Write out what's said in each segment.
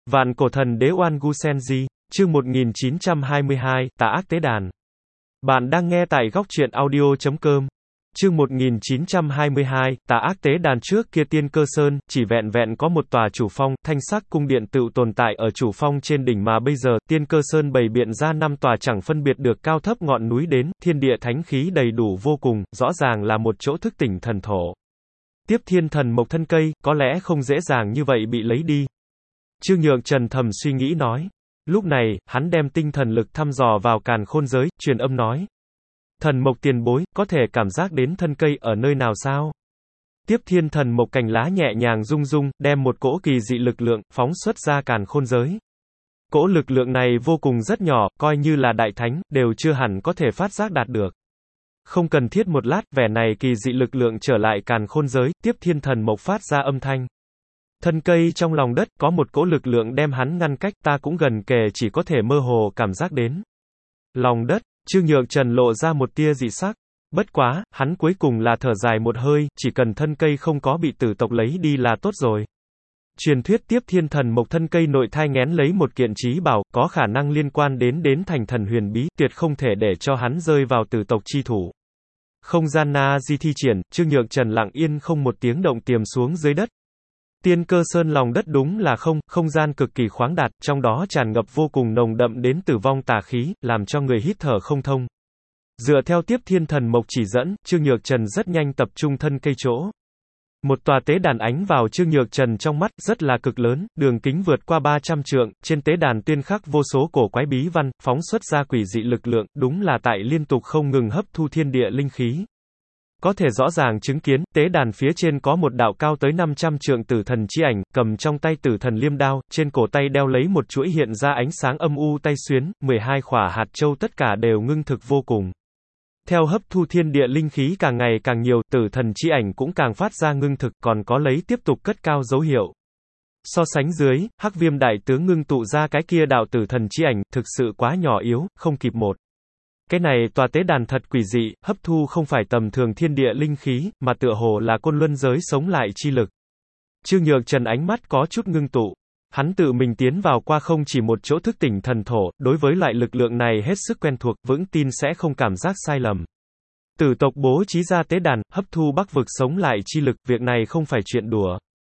Vạn cổ thần đế Oan Gu Senji, chương 1922, tà ác tế đàn. Bạn đang nghe tại góc truyện audio.com. Chương 1922, tà ác tế đàn. Trước kia Tiên Cơ Sơn, chỉ vẹn vẹn có một tòa chủ phong, thanh sắc cung điện tựu tồn tại ở chủ phong trên đỉnh mà bây giờ, Tiên Cơ Sơn bày biện ra 5 tòa chẳng phân biệt được cao thấp ngọn núi đến, thiên địa thánh khí đầy đủ vô cùng, rõ ràng là một chỗ thức tỉnh thần thổ. Tiếp thiên thần mộc thân cây, có lẽ không dễ dàng như vậy bị lấy đi. Trương Nhượng Trần thầm suy nghĩ nói. Lúc này, hắn đem tinh thần lực thăm dò vào càn khôn giới, truyền âm nói. Thần mộc tiền bối, có thể cảm giác đến thân cây ở nơi nào sao? Tiếp thiên thần mộc cành lá nhẹ nhàng rung rung, đem một cỗ kỳ dị lực lượng, phóng xuất ra càn khôn giới. Cỗ lực lượng này vô cùng rất nhỏ, coi như là đại thánh, đều chưa hẳn có thể phát giác đạt được. Không cần thiết một lát, vẻ này kỳ dị lực lượng trở lại càn khôn giới, tiếp thiên thần mộc phát ra âm thanh. Thân cây trong lòng đất, có một cỗ lực lượng đem hắn ngăn cách, ta cũng gần kề chỉ có thể mơ hồ cảm giác đến. Lòng đất, Trương Nhượng Trần lộ ra một tia dị sắc. Bất quá, hắn cuối cùng là thở dài một hơi, chỉ cần thân cây không có bị tử tộc lấy đi là tốt rồi. Truyền thuyết tiếp thiên thần mộc thân cây nội thai nghén lấy một kiện trí bảo, có khả năng liên quan đến thành thần huyền bí, tuyệt không thể để cho hắn rơi vào tử tộc chi thủ. Không gian na di thi triển, Trương Nhượng Trần lặng yên không một tiếng động tiềm xuống dưới đất. Tiên Cơ Sơn lòng đất đúng là không gian cực kỳ khoáng đạt, trong đó tràn ngập vô cùng nồng đậm đến tử vong tà khí, làm cho người hít thở không thông. Dựa theo tiếp thiên thần mộc chỉ dẫn, Trương Nhượng Trần rất nhanh tập trung thân cây chỗ. Một tòa tế đàn ánh vào Trương Nhượng Trần trong mắt, rất là cực lớn, đường kính vượt qua 300 trượng, trên tế đàn tuyên khắc vô số cổ quái bí văn, phóng xuất ra quỷ dị lực lượng, đúng là tại liên tục không ngừng hấp thu thiên địa linh khí. Có thể rõ ràng chứng kiến, tế đàn phía trên có một đạo cao tới 500 trượng tử thần chi ảnh, cầm trong tay tử thần liêm đao, trên cổ tay đeo lấy một chuỗi hiện ra ánh sáng âm u tay xuyến, 12 khỏa hạt châu tất cả đều ngưng thực vô cùng. Theo hấp thu thiên địa linh khí càng ngày càng nhiều, tử thần chi ảnh cũng càng phát ra ngưng thực, còn có lấy tiếp tục cất cao dấu hiệu. So sánh dưới, Hắc Viêm đại tướng ngưng tụ ra cái kia đạo tử thần chi ảnh, thực sự quá nhỏ yếu, không kịp một. Cái này tòa tế đàn thật quỷ dị, hấp thu không phải tầm thường thiên địa linh khí, mà tựa hồ là côn luân giới sống lại chi lực. Trương Nhượng Trần ánh mắt có chút ngưng tụ. Hắn tự mình tiến vào qua không chỉ một chỗ thức tỉnh thần thổ, đối với loại lực lượng này hết sức quen thuộc, vững tin sẽ không cảm giác sai lầm. Tử tộc bố trí ra tế đàn, hấp thu Bắc vực sống lại chi lực, việc này không phải chuyện đùa.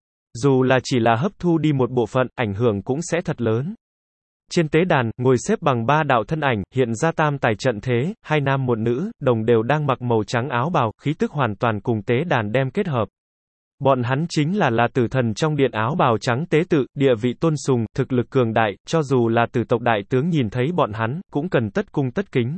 Dù là chỉ là hấp thu đi một bộ phận, ảnh hưởng cũng sẽ thật lớn. Trên tế đàn, ngồi xếp bằng 3 đạo thân ảnh, hiện ra tam tài trận thế, 2 nam 1 nữ, đồng đều đang mặc màu trắng áo bào, khí tức hoàn toàn cùng tế đàn đem kết hợp. Bọn hắn chính là tử thần trong điện áo bào trắng tế tự, địa vị tôn sùng, thực lực cường đại, cho dù là tử tộc đại tướng nhìn thấy bọn hắn, cũng cần tất cung tất kính.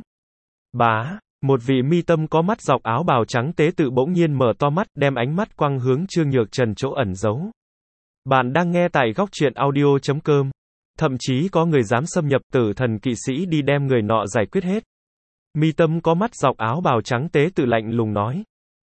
Bá, một vị mi tâm có mắt dọc áo bào trắng tế tự bỗng nhiên mở to mắt, đem ánh mắt quăng hướng Trương Nhượng Trần chỗ ẩn giấu. Bạn đang nghe tại góc truyện audio.com. Thậm chí có người dám xâm nhập, tử thần kỵ sĩ đi đem người nọ giải quyết hết. Mi tâm có mắt dọc áo bào trắng tế tự lạnh lùng nói.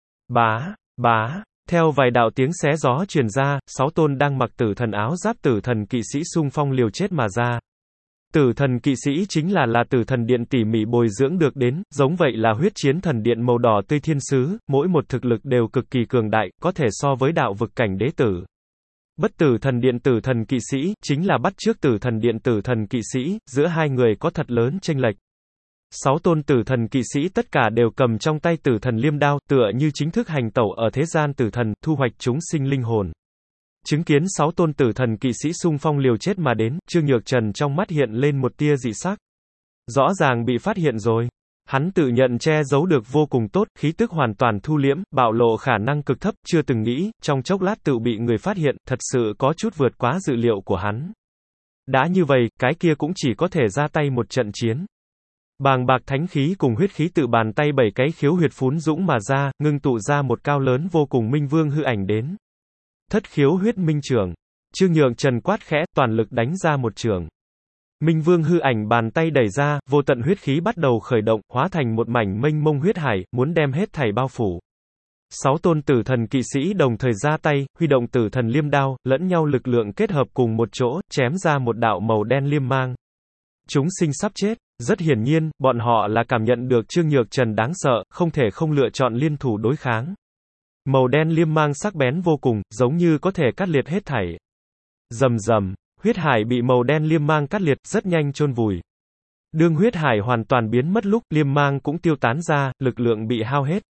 Bá, theo vài đạo tiếng xé gió truyền ra, 6 tôn đang mặc tử thần áo giáp tử thần kỵ sĩ xung phong liều chết mà ra. Tử thần kỵ sĩ chính là tử thần điện tỉ mỉ bồi dưỡng được đến, giống vậy là huyết chiến thần điện màu đỏ tươi thiên sứ, mỗi một thực lực đều cực kỳ cường đại, có thể so với đạo vực cảnh đế tử. Bất tử thần điện tử thần kỵ sĩ, chính là bắt chước tử thần điện tử thần kỵ sĩ, giữa hai người có thật lớn chênh lệch. 6 tôn tử thần kỵ sĩ tất cả đều cầm trong tay tử thần liêm đao, tựa như chính thức hành tẩu ở thế gian tử thần, thu hoạch chúng sinh linh hồn. Chứng kiến 6 tôn tử thần kỵ sĩ xung phong liều chết mà đến, Trương Nhượng Trần trong mắt hiện lên một tia dị sắc. Rõ ràng bị phát hiện rồi. Hắn tự nhận che giấu được vô cùng tốt, khí tức hoàn toàn thu liễm, bạo lộ khả năng cực thấp, chưa từng nghĩ, trong chốc lát tự bị người phát hiện, thật sự có chút vượt quá dự liệu của hắn. Đã như vậy, cái kia cũng chỉ có thể ra tay một trận chiến. Bàng bạc thánh khí cùng huyết khí tự bàn tay 7 cái khiếu huyệt phún dũng mà ra, ngưng tụ ra một cao lớn vô cùng minh vương hư ảnh đến. Thất khiếu huyết minh trưởng. Trương Nhượng Trần quát khẽ, toàn lực đánh ra một trường. Minh vương hư ảnh bàn tay đẩy ra, vô tận huyết khí bắt đầu khởi động, hóa thành một mảnh mênh mông huyết hải, muốn đem hết thảy bao phủ. 6 tôn tử thần kỵ sĩ đồng thời ra tay, huy động tử thần liêm đao, lẫn nhau lực lượng kết hợp cùng một chỗ, chém ra một đạo màu đen liêm mang. Chúng sinh sắp chết. Rất hiển nhiên, bọn họ là cảm nhận được Trương Nhượng Trần đáng sợ, không thể không lựa chọn liên thủ đối kháng. Màu đen liêm mang sắc bén vô cùng, giống như có thể cắt liệt hết thảy. Rầm rầm. Huyết hải bị màu đen liêm mang cắt liệt, rất nhanh chôn vùi. Đương huyết hải hoàn toàn biến mất lúc, liêm mang cũng tiêu tán ra, lực lượng bị hao hết.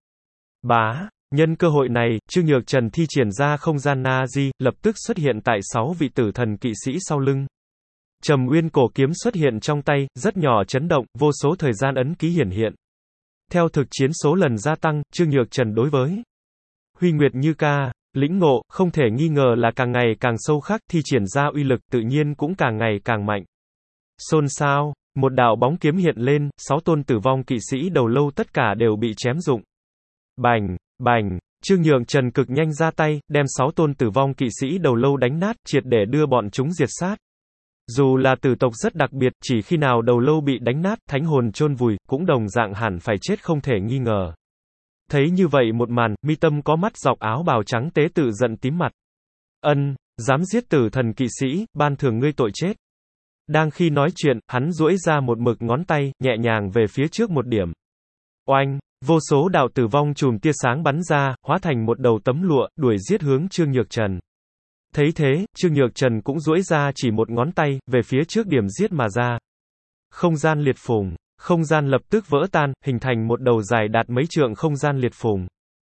Bá, nhân cơ hội này, Trương Nhược Trần thi triển ra không gian Na-di, lập tức xuất hiện tại 6 vị tử thần kỵ sĩ sau lưng. Trầm Uyên cổ kiếm xuất hiện trong tay, rất nhỏ chấn động, vô số thời gian ấn ký hiển hiện. Theo thực chiến số lần gia tăng, Trương Nhược Trần đối với Huy Nguyệt Như Ca, lĩnh ngộ, không thể nghi ngờ là càng ngày càng sâu khắc, thi triển ra uy lực tự nhiên cũng càng ngày càng mạnh. Xôn xao, một đạo bóng kiếm hiện lên, 6 tôn tử vong kỵ sĩ đầu lâu tất cả đều bị chém dụng. Bành, bành, Trương Nhược Trần cực nhanh ra tay, đem 6 tôn tử vong kỵ sĩ đầu lâu đánh nát, triệt để đưa bọn chúng diệt sát. Dù là tử tộc rất đặc biệt, chỉ khi nào đầu lâu bị đánh nát, thánh hồn chôn vùi, cũng đồng dạng hẳn phải chết không thể nghi ngờ. Thấy như vậy một màn, mi tâm có mắt dọc áo bào trắng tế tự giận tím mặt. Ân, dám giết tử thần kỵ sĩ, ban thưởng ngươi tội chết. Đang khi nói chuyện, hắn duỗi ra một mực ngón tay, nhẹ nhàng về phía trước một điểm. Oanh, vô số đạo tử vong chùm tia sáng bắn ra, hóa thành một đầu tấm lụa, đuổi giết hướng Trương Nhược Trần. Thấy thế, Trương Nhược Trần cũng duỗi ra chỉ một ngón tay, về phía trước điểm giết mà ra. Không gian liệt phùng, không gian lập tức vỡ tan, hình thành một đầu dài đạt mấy trượng không gian liệt phùng.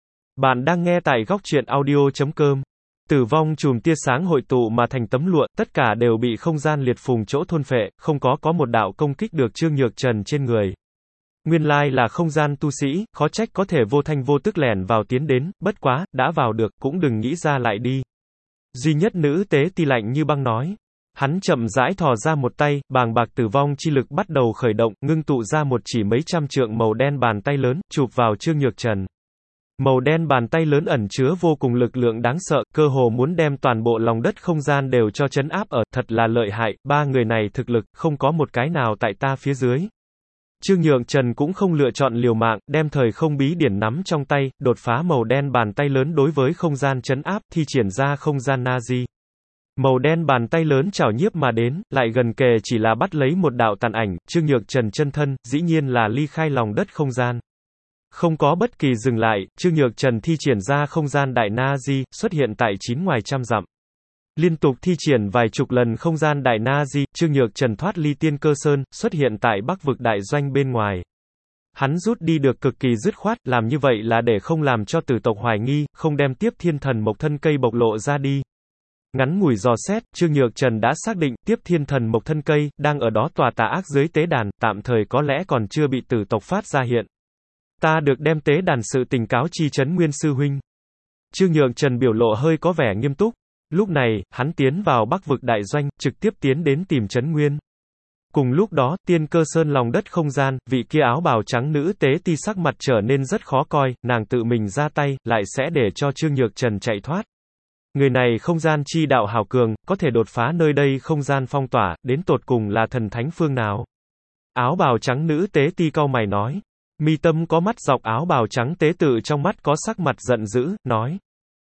Bạn đang nghe tại góc truyện audio.com. Tử vong chùm tia sáng hội tụ mà thành tấm lụa, tất cả đều bị không gian liệt phùng chỗ thôn phệ, không có một đạo công kích được Trương Nhược Trần trên người. Nguyên lai là không gian tu sĩ, khó trách có thể vô thanh vô tức lẻn vào tiến đến, bất quá, đã vào được, cũng đừng nghĩ ra lại đi. Duy nhất nữ tế ti lạnh như băng nói. Hắn chậm rãi thò ra một tay, bàng bạc tử vong chi lực bắt đầu khởi động, ngưng tụ ra một chỉ mấy trăm trượng màu đen bàn tay lớn, chụp vào Trương Nhược Trần. Màu đen bàn tay lớn ẩn chứa vô cùng lực lượng đáng sợ, cơ hồ muốn đem toàn bộ lòng đất không gian đều cho trấn áp ở, thật là lợi hại, ba người này thực lực, không có một cái nào tại ta phía dưới. Trương Nhược Trần cũng không lựa chọn liều mạng, đem thời không bí điển nắm trong tay, đột phá màu đen bàn tay lớn đối với không gian trấn áp, thi triển ra không gian Na-di. Màu đen bàn tay lớn chảo nhiếp mà đến, lại gần kề chỉ là bắt lấy một đạo tàn ảnh, Trương Nhược Trần chân thân, dĩ nhiên là ly khai lòng đất không gian. Không có bất kỳ dừng lại, Trương Nhược Trần thi triển ra không gian đại Na-di, xuất hiện tại 9 ngoài trăm dặm. Liên tục thi triển vài chục lần không gian đại Na-di, Trương Nhược Trần thoát ly Tiên Cơ Sơn, xuất hiện tại Bắc vực đại doanh bên ngoài. Hắn rút đi được cực kỳ dứt khoát, làm như vậy là để không làm cho tử tộc hoài nghi, không đem tiếp thiên thần mộc thân cây bộc lộ ra đi. Ngắn ngủi dò xét, Trương Nhược Trần đã xác định, tiếp thiên thần mộc thân cây, đang ở đó tòa tà ác dưới tế đàn, tạm thời có lẽ còn chưa bị tử tộc phát ra hiện. Ta được đem tế đàn sự tình cáo chi Trấn Nguyên sư huynh. Trương Nhược Trần biểu lộ hơi có vẻ nghiêm túc. Lúc này, hắn tiến vào Bắc vực đại doanh, trực tiếp tiến đến tìm Trấn Nguyên. Cùng lúc đó, Tiên Cơ Sơn lòng đất không gian, vị kia áo bào trắng nữ tế ti sắc mặt trở nên rất khó coi, nàng tự mình ra tay, lại sẽ để cho Trương Nhược Trần chạy thoát. Người này không gian chi đạo hào cường, có thể đột phá nơi đây không gian phong tỏa, đến tột cùng là thần thánh phương nào? Áo bào trắng nữ tế ti cau mày nói. Mi tâm có mắt dọc áo bào trắng tế tự trong mắt có sắc mặt giận dữ, nói.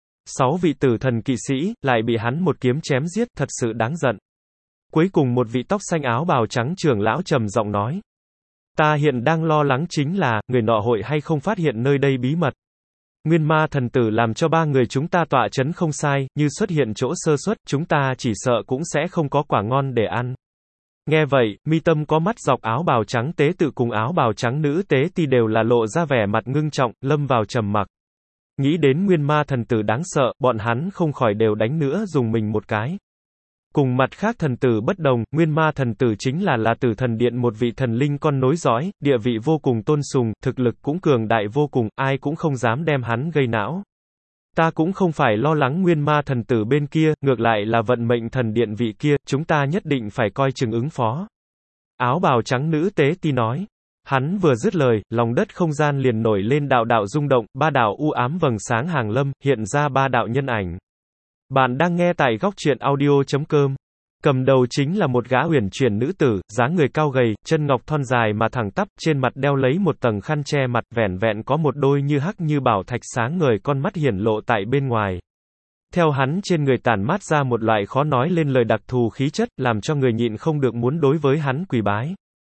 6 vị tử thần kỵ sĩ, lại bị hắn một kiếm chém giết, thật sự đáng giận. Cuối cùng một vị tóc xanh áo bào trắng trưởng lão trầm giọng nói. Ta hiện đang lo lắng chính là, người nọ hội hay không phát hiện nơi đây bí mật. Nguyên ma thần tử làm cho ba người chúng ta tọa chấn không sai, như xuất hiện chỗ sơ suất, chúng ta chỉ sợ cũng sẽ không có quả ngon để ăn. Nghe vậy, mi tâm có mắt dọc áo bào trắng tế tự cùng áo bào trắng nữ tế ti đều là lộ ra vẻ mặt ngưng trọng, lâm vào trầm mặc. Nghĩ đến nguyên ma thần tử đáng sợ, bọn hắn không khỏi đều đánh nữa dùng mình một cái. Cùng mặt khác thần tử bất đồng, nguyên ma thần tử chính là tử thần điện một vị thần linh con nối dõi, địa vị vô cùng tôn sùng, thực lực cũng cường đại vô cùng, ai cũng không dám đem hắn gây não. Ta cũng không phải lo lắng nguyên ma thần tử bên kia, ngược lại là vận mệnh thần điện vị kia, chúng ta nhất định phải coi chừng ứng phó. Áo bào trắng nữ tế ti nói. Hắn vừa dứt lời, lòng đất không gian liền nổi lên đạo đạo rung động, ba đạo u ám vầng sáng hàng lâm, hiện ra ba đạo nhân ảnh. Bạn đang nghe tại góc truyện audio.com. Cầm đầu chính là một gã uyển chuyển nữ tử, dáng người cao gầy, chân ngọc thon dài mà thẳng tắp, trên mặt đeo lấy một tầng khăn che mặt, vẻn vẹn có một đôi như hắc như bảo thạch sáng ngời con mắt hiển lộ tại bên ngoài. Theo hắn trên người tản mát ra một loại khó nói lên lời đặc thù khí chất, làm cho người nhịn không được muốn đối với hắn quỳ bái.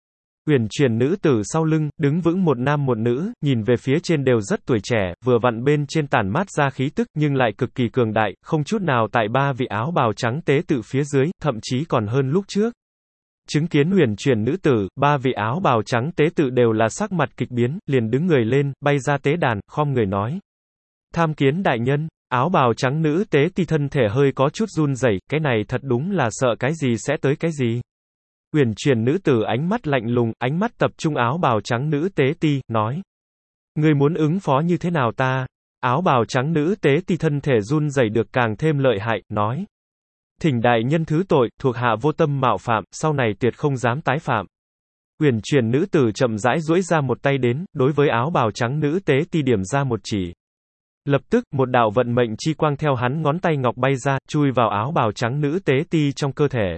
Uyển chuyển nữ tử sau lưng, đứng vững một nam một nữ, nhìn về phía trên đều rất tuổi trẻ, vừa vặn bên trên tản mát ra khí tức nhưng lại cực kỳ cường đại, không chút nào tại ba vị áo bào trắng tế tự phía dưới, thậm chí còn hơn lúc trước. Chứng kiến uyển chuyển nữ tử, ba vị áo bào trắng tế tự đều là sắc mặt kịch biến, liền đứng người lên, bay ra tế đàn, khom người nói. Tham kiến đại nhân. Áo bào trắng nữ tế ti thân thể hơi có chút run rẩy, cái này thật đúng là sợ cái gì sẽ tới cái gì. Uyển chuyển nữ tử ánh mắt lạnh lùng, ánh mắt tập trung áo bào trắng nữ tế ti, nói. Ngươi muốn ứng phó như thế nào ta? Áo bào trắng nữ tế ti thân thể run rẩy được càng thêm lợi hại, nói. Thỉnh đại nhân thứ tội, thuộc hạ vô tâm mạo phạm, sau này tuyệt không dám tái phạm. Uyển chuyển nữ tử chậm rãi duỗi ra một tay đến, đối với áo bào trắng nữ tế ti điểm ra một chỉ. Lập tức, một đạo vận mệnh chi quang theo hắn ngón tay ngọc bay ra, chui vào áo bào trắng nữ tế ti trong cơ thể.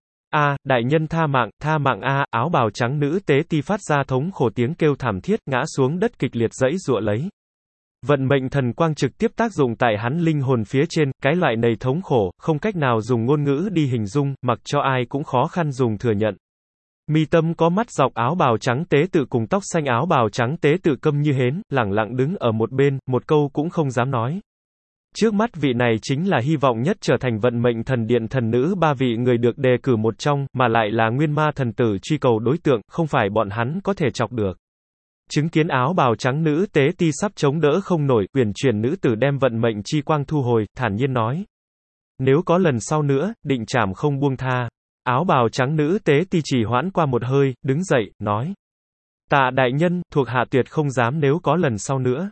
Đại nhân tha mạng áo bào trắng nữ tế ti phát ra thống khổ tiếng kêu thảm thiết, ngã xuống đất kịch liệt giãy giụa lấy. Vận mệnh thần quang trực tiếp tác dụng tại hắn linh hồn phía trên, cái loại này thống khổ, không cách nào dùng ngôn ngữ đi hình dung, mặc cho ai cũng khó khăn dùng thừa nhận. Mi tâm có mắt dọc áo bào trắng tế tự cùng tóc xanh áo bào trắng tế tự câm như hến, lẳng lặng đứng ở một bên, một câu cũng không dám nói. Trước mắt vị này chính là hy vọng nhất trở thành vận mệnh thần điện thần nữ ba vị người được đề cử một trong, mà lại là nguyên ma thần tử truy cầu đối tượng, không phải bọn hắn có thể chọc được. Chứng kiến áo bào trắng nữ tế ti sắp chống đỡ không nổi, uyển chuyển nữ tử đem vận mệnh chi quang thu hồi, thản nhiên nói. Nếu có lần sau nữa, định trảm không buông tha. Áo bào trắng nữ tế ti chỉ hoãn qua một hơi, đứng dậy, nói. Tạ đại nhân, thuộc hạ tuyệt không dám nếu có lần sau nữa.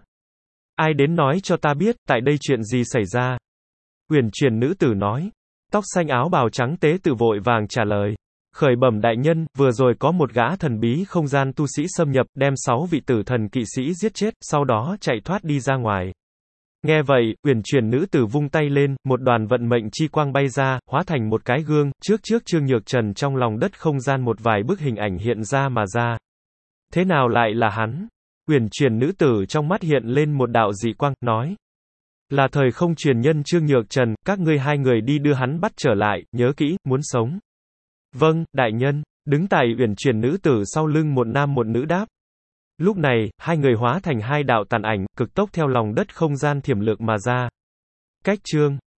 Ai đến nói cho ta biết, tại đây chuyện gì xảy ra? Uyển chuyển nữ tử nói. Tóc xanh áo bào trắng tế tự vội vàng trả lời. Khởi bẩm đại nhân, vừa rồi có một gã thần bí không gian tu sĩ xâm nhập, đem 6 vị tử thần kỵ sĩ giết chết, sau đó chạy thoát đi ra ngoài. Nghe vậy, uyển chuyển nữ tử vung tay lên, một đoàn vận mệnh chi quang bay ra, hóa thành một cái gương, trước Trương Nhược Trần trong lòng đất không gian một vài bức hình ảnh hiện ra mà ra. Thế nào lại là hắn? Uyển chuyển nữ tử trong mắt hiện lên một đạo dị quang, nói. Là thời không truyền nhân Trương Nhược Trần, các ngươi hai người đi đưa hắn bắt trở lại, nhớ kỹ, muốn sống. Vâng, đại nhân. Đứng tại uyển chuyển nữ tử sau lưng một nam một nữ đáp. Lúc này, hai người hóa thành hai đạo tàn ảnh, cực tốc theo lòng đất không gian thiểm lược mà ra. Cách chương